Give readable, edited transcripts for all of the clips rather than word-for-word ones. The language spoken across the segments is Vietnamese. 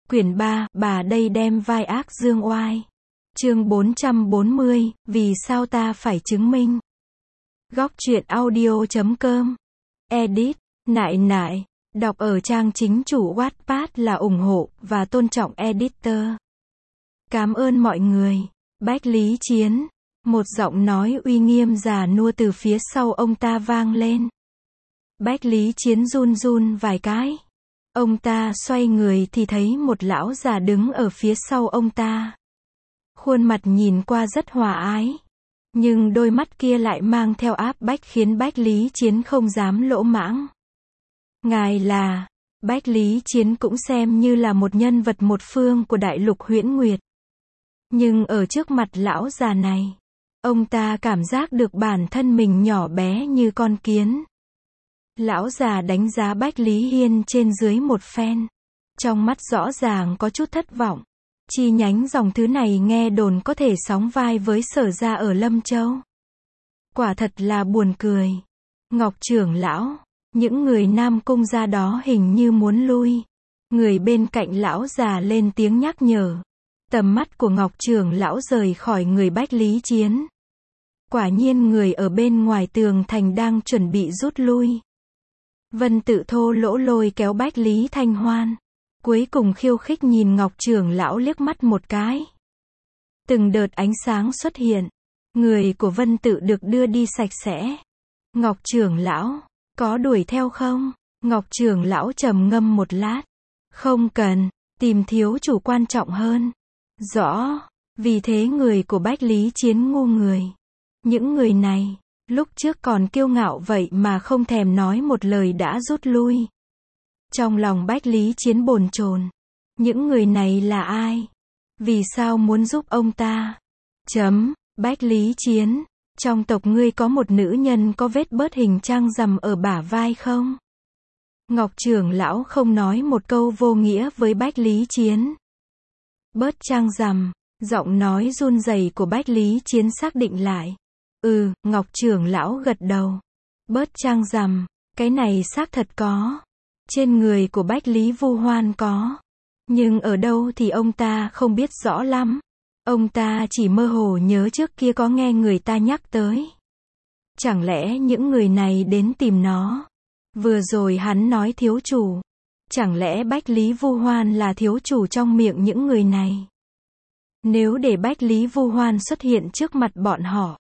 Quyển 3, bà đây đem vai ác dương oai. Chương 440, vì sao ta phải chứng minh. Góc truyện audio.com. Edit, nại nại. Đọc ở trang chính chủ Wattpad là ủng hộ và tôn trọng editor. Cảm ơn mọi người. Bách Lý Chiến. Một giọng nói uy nghiêm già nua từ phía sau ông ta vang lên. Bách Lý Chiến run run vài cái. Ông ta xoay người thì thấy một lão già đứng ở phía sau ông ta. Khuôn mặt nhìn qua rất hòa ái. Nhưng đôi mắt kia lại mang theo áp bách khiến Bách Lý Chiến không dám lỗ mãng. Ngài là... Bách Lý Chiến cũng xem như là một nhân vật một phương của đại lục Huyễn Nguyệt. Nhưng ở trước mặt lão già này, ông ta cảm giác được bản thân mình nhỏ bé như con kiến. Lão già đánh giá Bách Lý Hiên trên dưới một phen. Trong mắt rõ ràng có chút thất vọng. Chi nhánh dòng thứ này nghe đồn có thể sóng vai với Sở gia ở Lâm Châu. Quả thật là buồn cười. Ngọc trưởng lão, những người Nam Cung gia đó hình như muốn lui. Người bên cạnh lão già lên tiếng nhắc nhở. Tầm mắt của Ngọc trưởng lão rời khỏi người Bách Lý Chiến. Quả nhiên người ở bên ngoài tường thành đang chuẩn bị rút lui. Vân Tự thô lỗ lôi kéo Bách Lý Thanh Hoan. Cuối cùng khiêu khích nhìn Ngọc trưởng lão liếc mắt một cái. Từng đợt ánh sáng xuất hiện. Người của Vân Tự được đưa đi sạch sẽ. Ngọc trưởng lão, có đuổi theo không? Ngọc trưởng lão trầm ngâm một lát. Không cần, tìm thiếu chủ quan trọng hơn. Rõ, vì thế người của Bách Lý Chiến ngu người. Những người này, lúc trước còn kiêu ngạo vậy mà không thèm nói một lời đã rút lui. Trong lòng Bách Lý Chiến bồn chồn. Những người này là ai? Vì sao muốn giúp ông ta? Bách Lý Chiến, trong tộc ngươi có một nữ nhân có vết bớt hình trăng rằm ở bả vai không? Ngọc trưởng lão không nói một câu vô nghĩa với Bách Lý Chiến. Bớt trăng rằm, giọng nói run rẩy của Bách Lý Chiến xác định lại. Ngọc trưởng lão gật đầu. Bớt trăng rằm, cái này xác thật có. Trên người của Bách Lý Vu Hoan có. Nhưng ở đâu thì ông ta không biết rõ lắm. Ông ta chỉ mơ hồ nhớ trước kia có nghe người ta nhắc tới. Chẳng lẽ những người này đến tìm nó? Vừa rồi hắn nói thiếu chủ. Chẳng lẽ Bách Lý Vu Hoan là thiếu chủ trong miệng những người này? Nếu để Bách Lý Vu Hoan xuất hiện trước mặt bọn họ,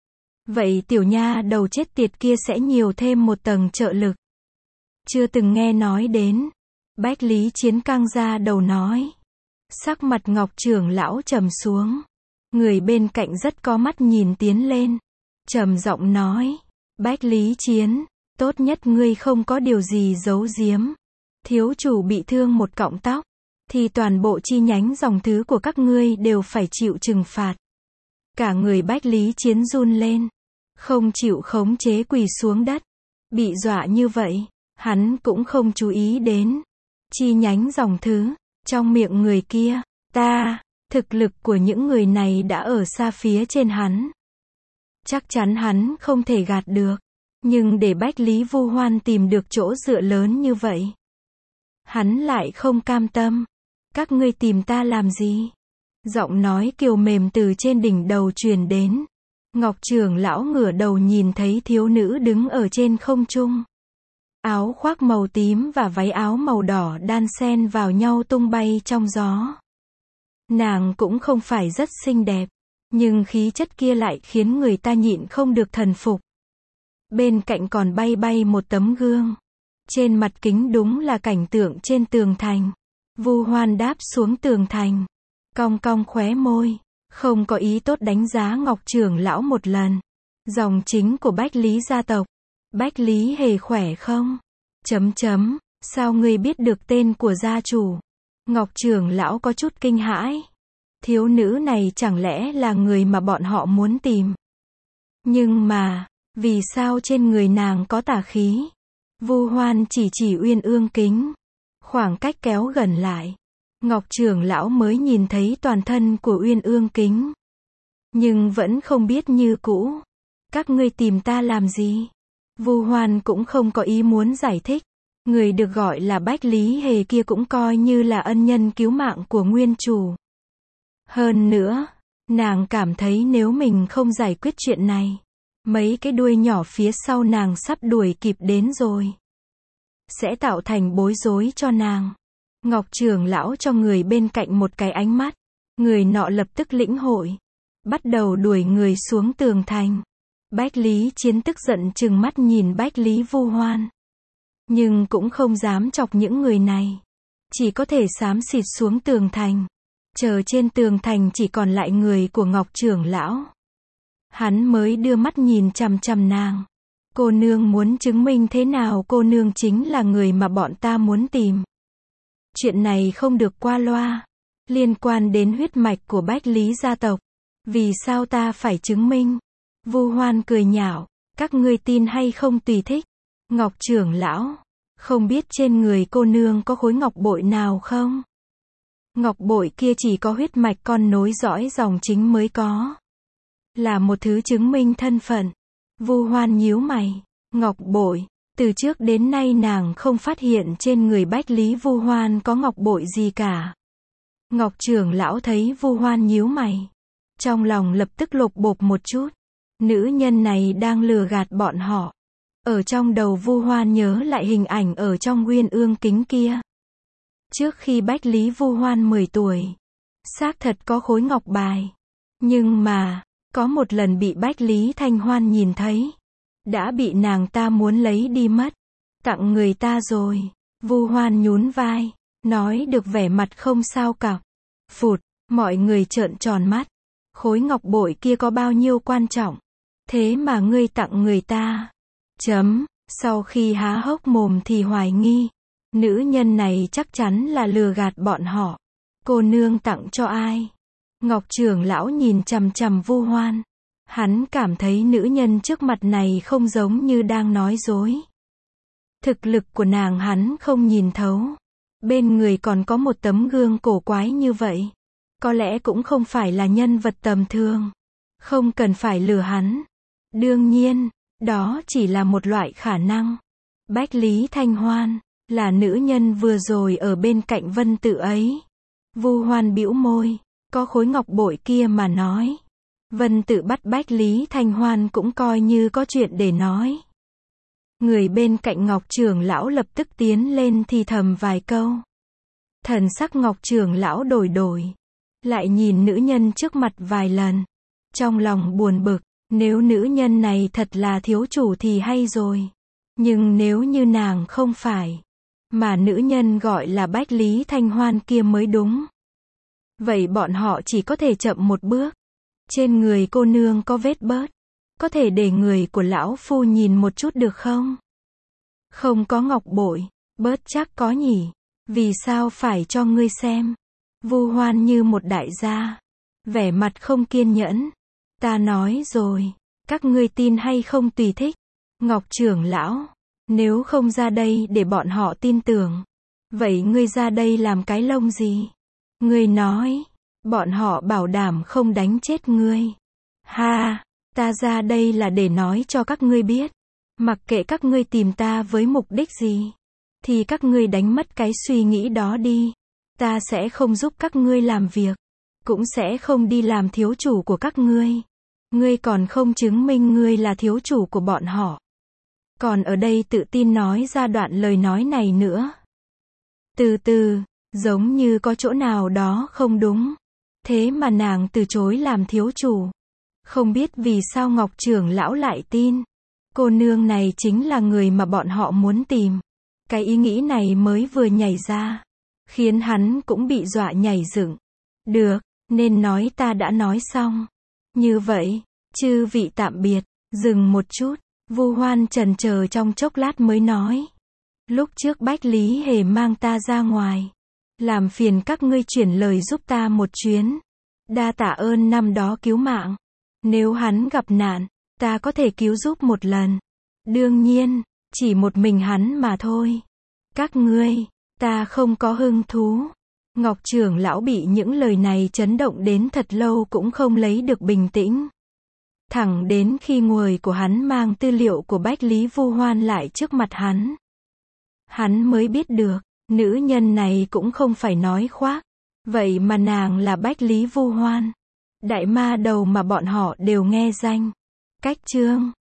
vậy tiểu nha đầu chết tiệt kia sẽ nhiều thêm một tầng trợ lực. Chưa từng nghe nói đến. Bách Lý Chiến căng ra đầu nói. Sắc mặt Ngọc trưởng lão trầm xuống. Người bên cạnh rất có mắt nhìn tiến lên. Trầm giọng nói. Bách Lý Chiến, tốt nhất ngươi không có điều gì giấu giếm. Thiếu chủ bị thương một cọng tóc, thì toàn bộ chi nhánh dòng thứ của các ngươi đều phải chịu trừng phạt. Cả người Bách Lý Chiến run lên. Không chịu khống chế quỳ xuống đất. Bị dọa như vậy, hắn cũng không chú ý đến. Chi nhánh dòng thứ, trong miệng người kia, thực lực của những người này đã ở xa phía trên hắn. Chắc chắn hắn không thể gạt được. Nhưng để Bách Lý Vu Hoan tìm được chỗ dựa lớn như vậy, hắn lại không cam tâm. Các ngươi tìm ta làm gì? Giọng nói kiều mềm từ trên đỉnh đầu truyền đến. Ngọc trưởng lão ngửa đầu nhìn thấy thiếu nữ đứng ở trên không trung. Áo khoác màu tím và váy áo màu đỏ đan xen vào nhau tung bay trong gió. Nàng cũng không phải rất xinh đẹp, nhưng khí chất kia lại khiến người ta nhịn không được thần phục. Bên cạnh còn bay bay một tấm gương. Trên mặt kính đúng là cảnh tượng trên tường thành. Vu Hoan đáp xuống tường thành, cong cong khóe môi, không có ý tốt đánh giá Ngọc trưởng lão một lần. Dòng chính của Bách Lý gia tộc. Bách Lý hề khỏe không? Sao ngươi biết được tên của gia chủ? Ngọc trưởng lão có chút kinh hãi. Thiếu nữ này chẳng lẽ là người mà bọn họ muốn tìm? Nhưng mà, vì sao trên người nàng có tà khí? Vu Hoan chỉ Uyên Ương Kính. Khoảng cách kéo gần lại, Ngọc trưởng lão mới nhìn thấy toàn thân của Uyên Ương Kính. Nhưng vẫn không biết như cũ. Các ngươi tìm ta làm gì? Vu Hoan cũng không có ý muốn giải thích. Người được gọi là Bách Lý Hề kia cũng coi như là ân nhân cứu mạng của nguyên chủ. Hơn nữa, nàng cảm thấy nếu mình không giải quyết chuyện này, mấy cái đuôi nhỏ phía sau nàng sắp đuổi kịp đến rồi, sẽ tạo thành bối rối cho nàng. Ngọc trưởng lão cho người bên cạnh một cái ánh mắt, người nọ lập tức lĩnh hội, bắt đầu đuổi người xuống tường thành. Bách Lý Chiến tức giận trừng mắt nhìn Bách Lý Vu Hoan, nhưng cũng không dám chọc những người này, chỉ có thể xám xịt xuống tường thành. Chờ trên tường thành chỉ còn lại người của Ngọc trưởng lão. Hắn mới đưa mắt nhìn chằm chằm nàng. Cô nương muốn chứng minh thế nào cô nương chính là người mà bọn ta muốn tìm. Chuyện này không được qua loa, liên quan đến huyết mạch của Bách Lý gia tộc. Vì sao ta phải chứng minh? Vu Hoan cười nhạo, các ngươi tin hay không tùy thích. Ngọc trưởng lão, không biết trên người cô nương có khối ngọc bội nào không? Ngọc bội kia chỉ có huyết mạch con nối dõi dòng chính mới có, là một thứ chứng minh thân phận. Vu Hoan nhíu mày, ngọc bội, từ trước đến nay nàng không phát hiện trên người Bách Lý Vu Hoan có ngọc bội gì cả. Ngọc trưởng lão thấy Vu Hoan nhíu mày, trong lòng lập tức lột bột một chút. Nữ nhân này đang lừa gạt bọn họ. Ở trong đầu Vu Hoan nhớ lại hình ảnh ở trong Nguyên Ương kính kia. Trước khi Bách Lý Vu Hoan 10 tuổi, xác thật có khối ngọc bài. Nhưng mà, có một lần bị Bách Lý Thanh Hoan nhìn thấy, đã bị nàng ta muốn lấy đi mất, tặng người ta rồi. Vu Hoan nhún vai, nói được vẻ mặt không sao cả. Phụt, mọi người trợn tròn mắt. Khối ngọc bội kia có bao nhiêu quan trọng, thế mà ngươi tặng người ta. Sau khi há hốc mồm thì hoài nghi, nữ nhân này chắc chắn là lừa gạt bọn họ. Cô nương tặng cho ai? Ngọc trưởng lão nhìn chằm chằm Vu Hoan. Hắn cảm thấy nữ nhân trước mặt này không giống như đang nói dối. Thực lực của nàng hắn không nhìn thấu. Bên người còn có một tấm gương cổ quái như vậy. Có lẽ cũng không phải là nhân vật tầm thường. Không cần phải lừa hắn. Đương nhiên, đó chỉ là một loại khả năng. Bách Lý Thanh Hoan là nữ nhân vừa rồi ở bên cạnh Vân Tự ấy. Vu Hoan bĩu môi, có khối ngọc bội kia mà nói. Vân Tự bắt Bách Lý Thanh Hoan cũng coi như có chuyện để nói. Người bên cạnh Ngọc trưởng lão lập tức tiến lên thì thầm vài câu. Thần sắc Ngọc trưởng lão đổi, lại nhìn nữ nhân trước mặt vài lần. Trong lòng buồn bực, nếu nữ nhân này thật là thiếu chủ thì hay rồi. Nhưng nếu như nàng không phải, mà nữ nhân gọi là Bách Lý Thanh Hoan kia mới đúng. Vậy bọn họ chỉ có thể chậm một bước. Trên người cô nương có vết bớt. Có thể để người của lão phu nhìn một chút được không? Không có ngọc bội, bớt chắc có nhỉ. Vì sao phải cho ngươi xem? Vu Hoan như một đại gia, vẻ mặt không kiên nhẫn. Ta nói rồi, các ngươi tin hay không tùy thích. Ngọc trưởng lão, nếu không ra đây để bọn họ tin tưởng, vậy ngươi ra đây làm cái lông gì? Ngươi nói, bọn họ bảo đảm không đánh chết ngươi. Ha, ta ra đây là để nói cho các ngươi biết, mặc kệ các ngươi tìm ta với mục đích gì, thì các ngươi đánh mất cái suy nghĩ đó đi. Ta sẽ không giúp các ngươi làm việc, cũng sẽ không đi làm thiếu chủ của các ngươi. Ngươi còn không chứng minh ngươi là thiếu chủ của bọn họ. Còn ở đây tự tin nói ra đoạn lời nói này nữa. Từ từ, giống như có chỗ nào đó không đúng. Thế mà nàng từ chối làm thiếu chủ. Không biết vì sao Ngọc trưởng lão lại tin. Cô nương này chính là người mà bọn họ muốn tìm. Cái ý nghĩ này mới vừa nhảy ra, khiến hắn cũng bị dọa nhảy dựng. Được, nên nói ta đã nói xong. Như vậy, chư vị tạm biệt. Dừng một chút, Vu Hoan chần chờ trong chốc lát mới nói. Lúc trước Bách Lý Hề mang ta ra ngoài, làm phiền các ngươi chuyển lời giúp ta một chuyến. Đa tạ ơn năm đó cứu mạng. Nếu hắn gặp nạn, ta có thể cứu giúp một lần. Đương nhiên, chỉ một mình hắn mà thôi. Các ngươi, ta không có hứng thú. Ngọc trưởng lão bị những lời này chấn động đến thật lâu cũng không lấy được bình tĩnh. Thẳng đến khi người của hắn mang tư liệu của Bách Lý Vu Hoan lại trước mặt hắn. Hắn mới biết được, nữ nhân này cũng không phải nói khoác. Vậy mà nàng là Bách Lý Vu Hoan. Đại ma đầu mà bọn họ đều nghe danh. Cách chương